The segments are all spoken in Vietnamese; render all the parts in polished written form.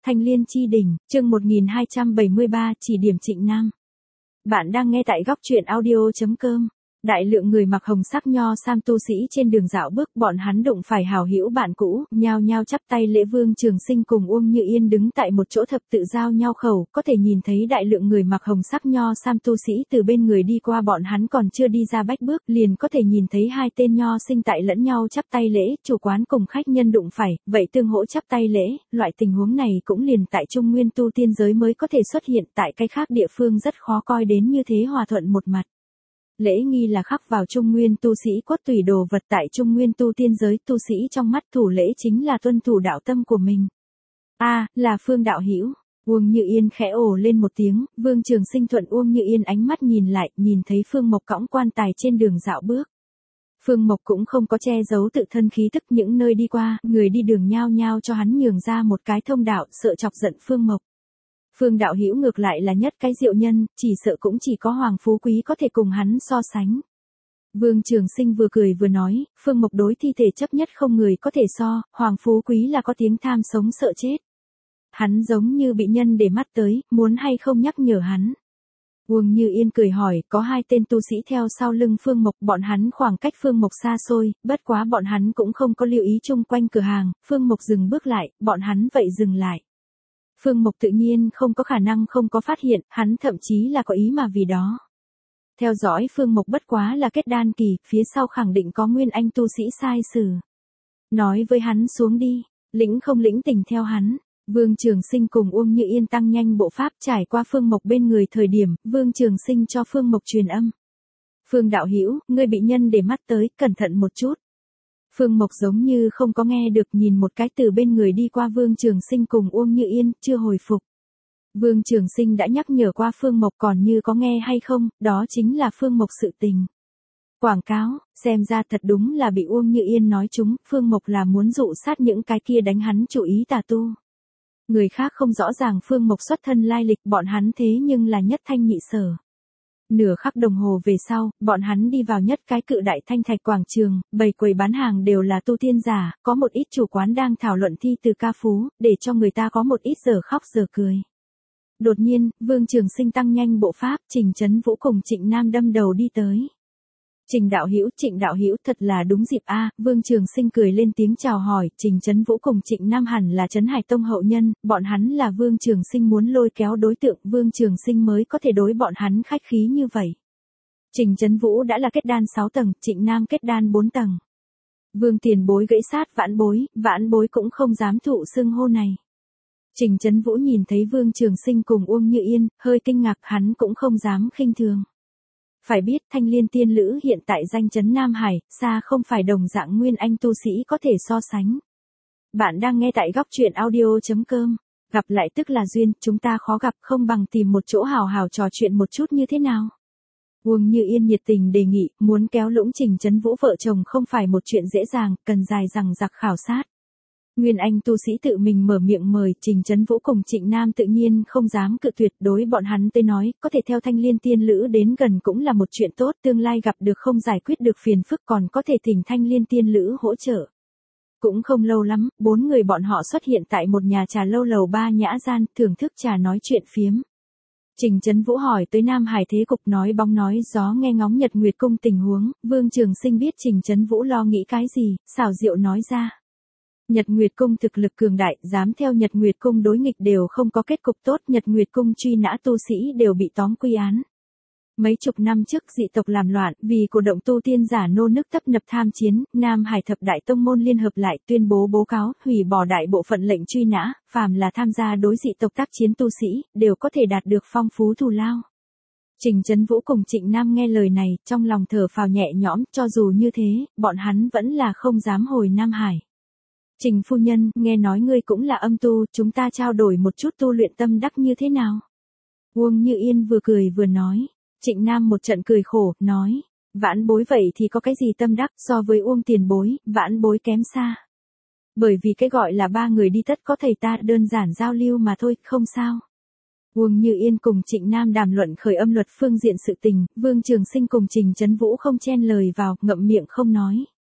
Thanh Liên Chi Đỉnh, chương 1273, chỉ điểm Trịnh Nam. Bạn đang nghe tại góc truyện audio.com. Đại lượng người mặc hồng sắc nho sam tu sĩ trên đường dạo bước, bọn hắn đụng phải hảo hữu bạn cũ, nhao nhao chắp tay lễ. Vương Trường Sinh cùng Uông Như Yên đứng tại một chỗ thập tự giao nhau khẩu, có thể nhìn thấy đại lượng người mặc hồng sắc nho sam tu sĩ từ bên người đi qua. Bọn hắn còn chưa đi ra bách bước, liền có thể nhìn thấy hai tên nho sinh tại lẫn nhau chắp tay lễ. Chủ quán cùng khách nhân đụng phải, vậy tương hỗ chắp tay lễ. Loại tình huống này cũng liền tại Trung Nguyên tu tiên giới mới có thể xuất hiện, tại cái khác địa phương rất khó coi đến như thế hòa thuận một mặt. Lễ nghi là khắc vào Trung Nguyên tu sĩ cốt tủy đồ vật. Tại Trung Nguyên tu tiên giới, tu sĩ trong mắt thủ lễ chính là tuân thủ đạo tâm của mình. Là Phương đạo hữu. Uông Như Yên khẽ ồ lên một tiếng. Vương Trường Sinh thuận Uông Như Yên ánh mắt nhìn lại, nhìn thấy Phương Mộc cõng quan tài trên đường dạo bước. Phương Mộc cũng không có che giấu tự thân khí tức, những nơi đi qua, người đi đường nhao nhao cho hắn nhường ra một cái thông đạo, sợ chọc giận Phương Mộc. Phương đạo hữu ngược lại là nhất cái diệu nhân, chỉ sợ cũng chỉ có Hoàng Phú Quý có thể cùng hắn so sánh. Vương Trường Sinh vừa cười vừa nói, Phương Mộc đối thi thể chấp nhất không người có thể so, Hoàng Phú Quý là có tiếng tham sống sợ chết. Hắn giống như bị nhân để mắt tới, muốn hay không nhắc nhở hắn. Uông Như Yên cười hỏi, có hai tên tu sĩ theo sau lưng Phương Mộc, bọn hắn khoảng cách Phương Mộc xa xôi, bất quá bọn hắn cũng không có lưu ý chung quanh cửa hàng. Phương Mộc dừng bước lại, bọn hắn vậy dừng lại. Phương Mộc tự nhiên không có khả năng không có phát hiện, hắn thậm chí là có ý mà vì đó. Theo dõi Phương Mộc bất quá là kết đan kỳ, phía sau khẳng định có nguyên anh tu sĩ sai sử. Nói với hắn xuống đi, lĩnh không lĩnh tình theo hắn. Vương Trường Sinh cùng Uông Như Yên tăng nhanh bộ pháp trải qua Phương Mộc bên người thời điểm, Vương Trường Sinh cho Phương Mộc truyền âm. Phương đạo hữu, ngươi bị nhân để mắt tới, cẩn thận một chút. Phương Mộc giống như không có nghe được, nhìn một cái từ bên người đi qua Vương Trường Sinh cùng Uông Như Yên, chưa hồi phục. Vương Trường Sinh đã nhắc nhở qua Phương Mộc, còn như có nghe hay không, đó chính là Phương Mộc sự tình. Quảng cáo, xem ra thật đúng là bị Uông Như Yên nói trúng, Phương Mộc là muốn dụ sát những cái kia đánh hắn chủ ý tà tu. Người khác không rõ ràng Phương Mộc xuất thân lai lịch, bọn hắn thế nhưng là nhất thanh nhị sở. Nửa khắc đồng hồ về sau, bọn hắn đi vào nhất cái cự đại thanh thạch quảng trường, bầy quầy bán hàng đều là tu tiên giả, có một ít chủ quán đang thảo luận thi từ ca phú, để cho người ta có một ít giờ khóc giờ cười. Đột nhiên, Vương Trường Sinh tăng nhanh bộ pháp, Trình Chấn Vũ cùng Trịnh Nam đâm đầu đi tới. Trình đạo hữu, Trịnh đạo hữu, thật là đúng dịp a. Vương Trường Sinh cười lên tiếng chào hỏi. Trình Chấn Vũ cùng Trịnh Nam hẳn là Trấn Hải Tông hậu nhân, bọn hắn là Vương Trường Sinh muốn lôi kéo đối tượng, Vương Trường Sinh mới có thể đối bọn hắn khách khí như vậy. Trình Chấn Vũ đã là kết đan 6 tầng, Trịnh Nam kết đan 4 tầng. Vương tiền bối gãy sát vãn bối cũng không dám thụ xưng hô này. Trình Chấn Vũ nhìn thấy Vương Trường Sinh cùng Uông Như Yên, hơi kinh ngạc, hắn cũng không dám khinh thường. Phải biết Thanh Liên tiên lữ hiện tại danh chấn Nam Hải, xa không phải đồng dạng nguyên anh tu sĩ có thể so sánh. Bạn đang nghe tại góc truyện audio.com. Gặp lại tức là duyên, chúng ta khó gặp, không bằng tìm một chỗ hào hào trò chuyện một chút như thế nào. Uông Như Yên nhiệt tình đề nghị, muốn kéo lũng Trình Chấn Vũ vợ chồng không phải một chuyện dễ dàng, cần dài dằng dặc khảo sát. Nguyên anh tu sĩ tự mình mở miệng mời, Trình Chấn Vũ cùng Trịnh Nam tự nhiên không dám cự tuyệt. Đối bọn hắn tới nói, có thể theo Thanh Liên tiên lữ đến gần cũng là một chuyện tốt, tương lai gặp được không giải quyết được phiền phức còn có thể thỉnh Thanh Liên tiên lữ hỗ trợ. Cũng không lâu lắm, 4 người bọn họ xuất hiện tại một nhà trà lâu lầu 3 nhã gian, thưởng thức trà nói chuyện phiếm. Trình Chấn Vũ hỏi tới Nam Hải thế cục, nói bóng nói gió nghe ngóng Nhật Nguyệt Cung tình huống. Vương Trường Sinh biết Trình Chấn Vũ lo nghĩ cái gì, xảo diệu nói ra. Nhật Nguyệt Cung thực lực cường đại, dám theo Nhật Nguyệt Cung đối nghịch đều không có kết cục tốt, Nhật Nguyệt Cung truy nã tu sĩ đều bị tóm quy án. Mấy chục năm trước dị tộc làm loạn, vì cổ động tu tiên giả nô nức tấp nập tham chiến, Nam Hải thập đại tông môn liên hợp lại tuyên bố báo cáo, hủy bỏ đại bộ phận lệnh truy nã, phàm là tham gia đối dị tộc tác chiến tu sĩ, đều có thể đạt được phong phú thù lao. Trình Chấn Vũ cùng Trịnh Nam nghe lời này, trong lòng thở phào nhẹ nhõm, cho dù như thế, bọn hắn vẫn là không dám hồi Nam Hải. Trình phu nhân, nghe nói ngươi cũng là âm tu, chúng ta trao đổi một chút tu luyện tâm đắc như thế nào? Uông Như Yên vừa cười vừa nói. Trịnh Nam một trận cười khổ, nói, vãn bối vậy thì có cái gì tâm đắc, so với Uông tiền bối, vãn bối kém xa. Bởi vì cái gọi là 3 người đi tất có thầy ta, đơn giản giao lưu mà thôi, không sao. Uông Như Yên cùng Trịnh Nam đàm luận khởi âm luật phương diện sự tình, Vương Trường Sinh cùng Trình Chấn Vũ không chen lời vào, ngậm miệng không nói.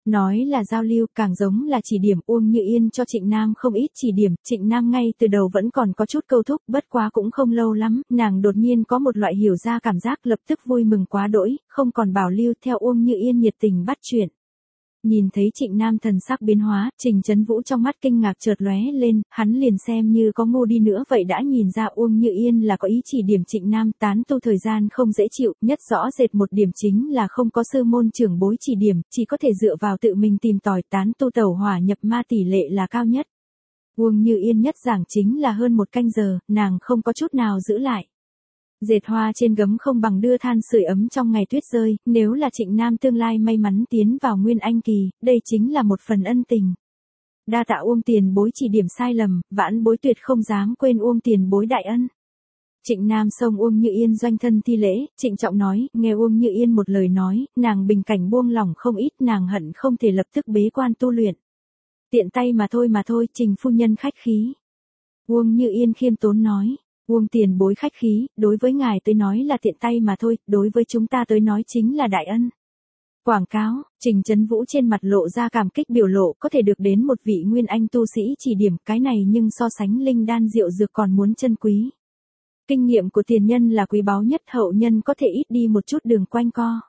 Nói là giao lưu càng giống là chỉ điểm. Uông Như Yên cho Trịnh Nam không ít chỉ điểm, Trịnh Nam ngay từ đầu vẫn còn có chút câu thúc, bất quá cũng không lâu lắm, nàng đột nhiên có một loại hiểu ra cảm giác lập tức vui mừng quá đỗi, không còn bảo lưu theo Uông Như Yên nhiệt tình bắt chuyện. Nhìn thấy Trịnh Nam thần sắc biến hóa, Trình Chấn Vũ trong mắt kinh ngạc chợt lóe lên, hắn liền xem như có ngu đi nữa vậy đã nhìn ra Uông Như Yên là có ý chỉ điểm Trịnh Nam tán tu thời gian không dễ chịu, nhất rõ rệt một điểm chính là không có sư môn trưởng bối chỉ điểm, chỉ có thể dựa vào tự mình tìm tòi tán tu tẩu hỏa nhập ma tỷ lệ là cao nhất. Uông Như Yên nhất giảng chính là hơn 1 canh giờ, nàng không có chút nào giữ lại. Dệt hoa trên gấm không bằng đưa than sưởi ấm trong ngày tuyết rơi, nếu là Trịnh Nam tương lai may mắn tiến vào Nguyên Anh kỳ, đây chính là một phần ân tình. Đa tạ Uông tiền bối chỉ điểm sai lầm, vãn bối tuyệt không dám quên Uông tiền bối đại ân. Trịnh Nam xông Uông Như Yên doanh thân thi lễ, trịnh trọng nói, nghe Uông Như Yên một lời nói, nàng bình cảnh buông lỏng không ít, nàng hận không thể lập tức bế quan tu luyện. Tiện tay mà thôi, Trình phu nhân khách khí. Uông Như Yên khiêm tốn nói. Uông tiền bối khách khí, đối với ngài tới nói là tiện tay mà thôi, đối với chúng ta tới nói chính là đại ân. Quảng cáo, Trình Chấn Vũ trên mặt lộ ra cảm kích biểu lộ, có thể được đến một vị nguyên anh tu sĩ chỉ điểm cái này nhưng so sánh linh đan rượu dược còn muốn chân quý. Kinh nghiệm của tiền nhân là quý báu nhất, hậu nhân có thể ít đi một chút đường quanh co.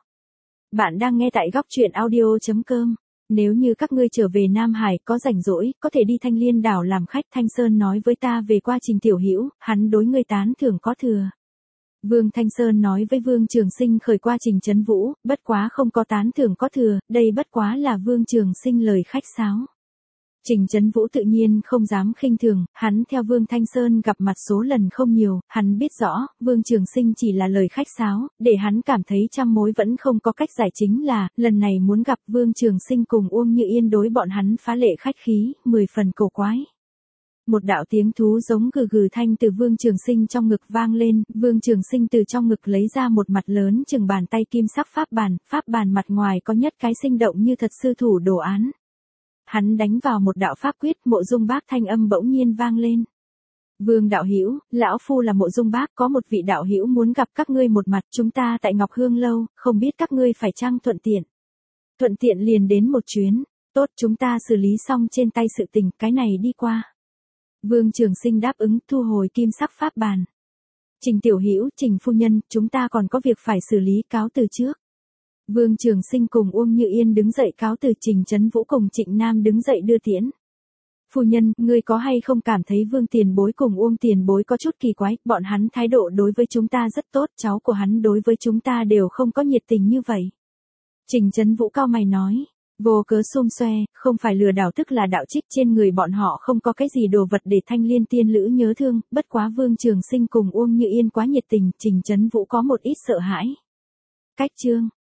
Bạn đang nghe tại góc truyện audio.com. Nếu như các ngươi trở về Nam Hải có rảnh rỗi, có thể đi Thanh Liên đảo làm khách. Thanh Sơn nói với ta về qua Trình tiểu hữu, hắn đối ngươi tán thưởng có thừa. Vương Thanh Sơn nói với Vương Trường Sinh khởi qua Trình Chấn Vũ, bất quá không có tán thưởng có thừa, đây bất quá là Vương Trường Sinh lời khách sáo. Trình Chấn Vũ tự nhiên không dám khinh thường, hắn theo Vương Thanh Sơn gặp mặt số lần không nhiều, hắn biết rõ, Vương Trường Sinh chỉ là lời khách sáo, để hắn cảm thấy trăm mối vẫn không có cách giải chính là, lần này muốn gặp Vương Trường Sinh cùng Uông Như Yên đối bọn hắn phá lệ khách khí, 10 phần cổ quái. Một đạo tiếng thú giống gừ gừ thanh từ Vương Trường Sinh trong ngực vang lên, Vương Trường Sinh từ trong ngực lấy ra một mặt lớn chừng bàn tay kim sắc pháp bàn mặt ngoài có nhất cái sinh động như thật sư thủ đồ án. Hắn đánh vào một đạo pháp quyết, Mộ Dung Bác thanh âm bỗng nhiên vang lên. Vương đạo hữu, lão phu là Mộ Dung Bác, có một vị đạo hữu muốn gặp các ngươi một mặt, chúng ta tại Ngọc Hương lâu, không biết các ngươi phải chăng thuận tiện. Thuận tiện liền đến một chuyến, tốt chúng ta xử lý xong trên tay sự tình, cái này đi qua. Vương Trường Sinh đáp ứng, thu hồi kim sắc pháp bàn. Trình tiểu hữu, Trình phu nhân, chúng ta còn có việc phải xử lý, cáo từ trước. Vương Trường Sinh cùng Uông Như Yên đứng dậy cáo từ, Trình Chấn Vũ cùng Trịnh Nam đứng dậy đưa tiễn. Phu nhân, ngươi có hay không cảm thấy Vương tiền bối cùng Uông tiền bối có chút kỳ quái, bọn hắn thái độ đối với chúng ta rất tốt, cháu của hắn đối với chúng ta đều không có nhiệt tình như vậy. Trình Chấn Vũ cau mày nói, vô cớ xôm xoe, không phải lừa đảo tức là đạo trích, trên người bọn họ không có cái gì đồ vật để Thanh Liên tiên lữ nhớ thương, bất quá Vương Trường Sinh cùng Uông Như Yên quá nhiệt tình, Trình Chấn Vũ có một ít sợ hãi. Cách chương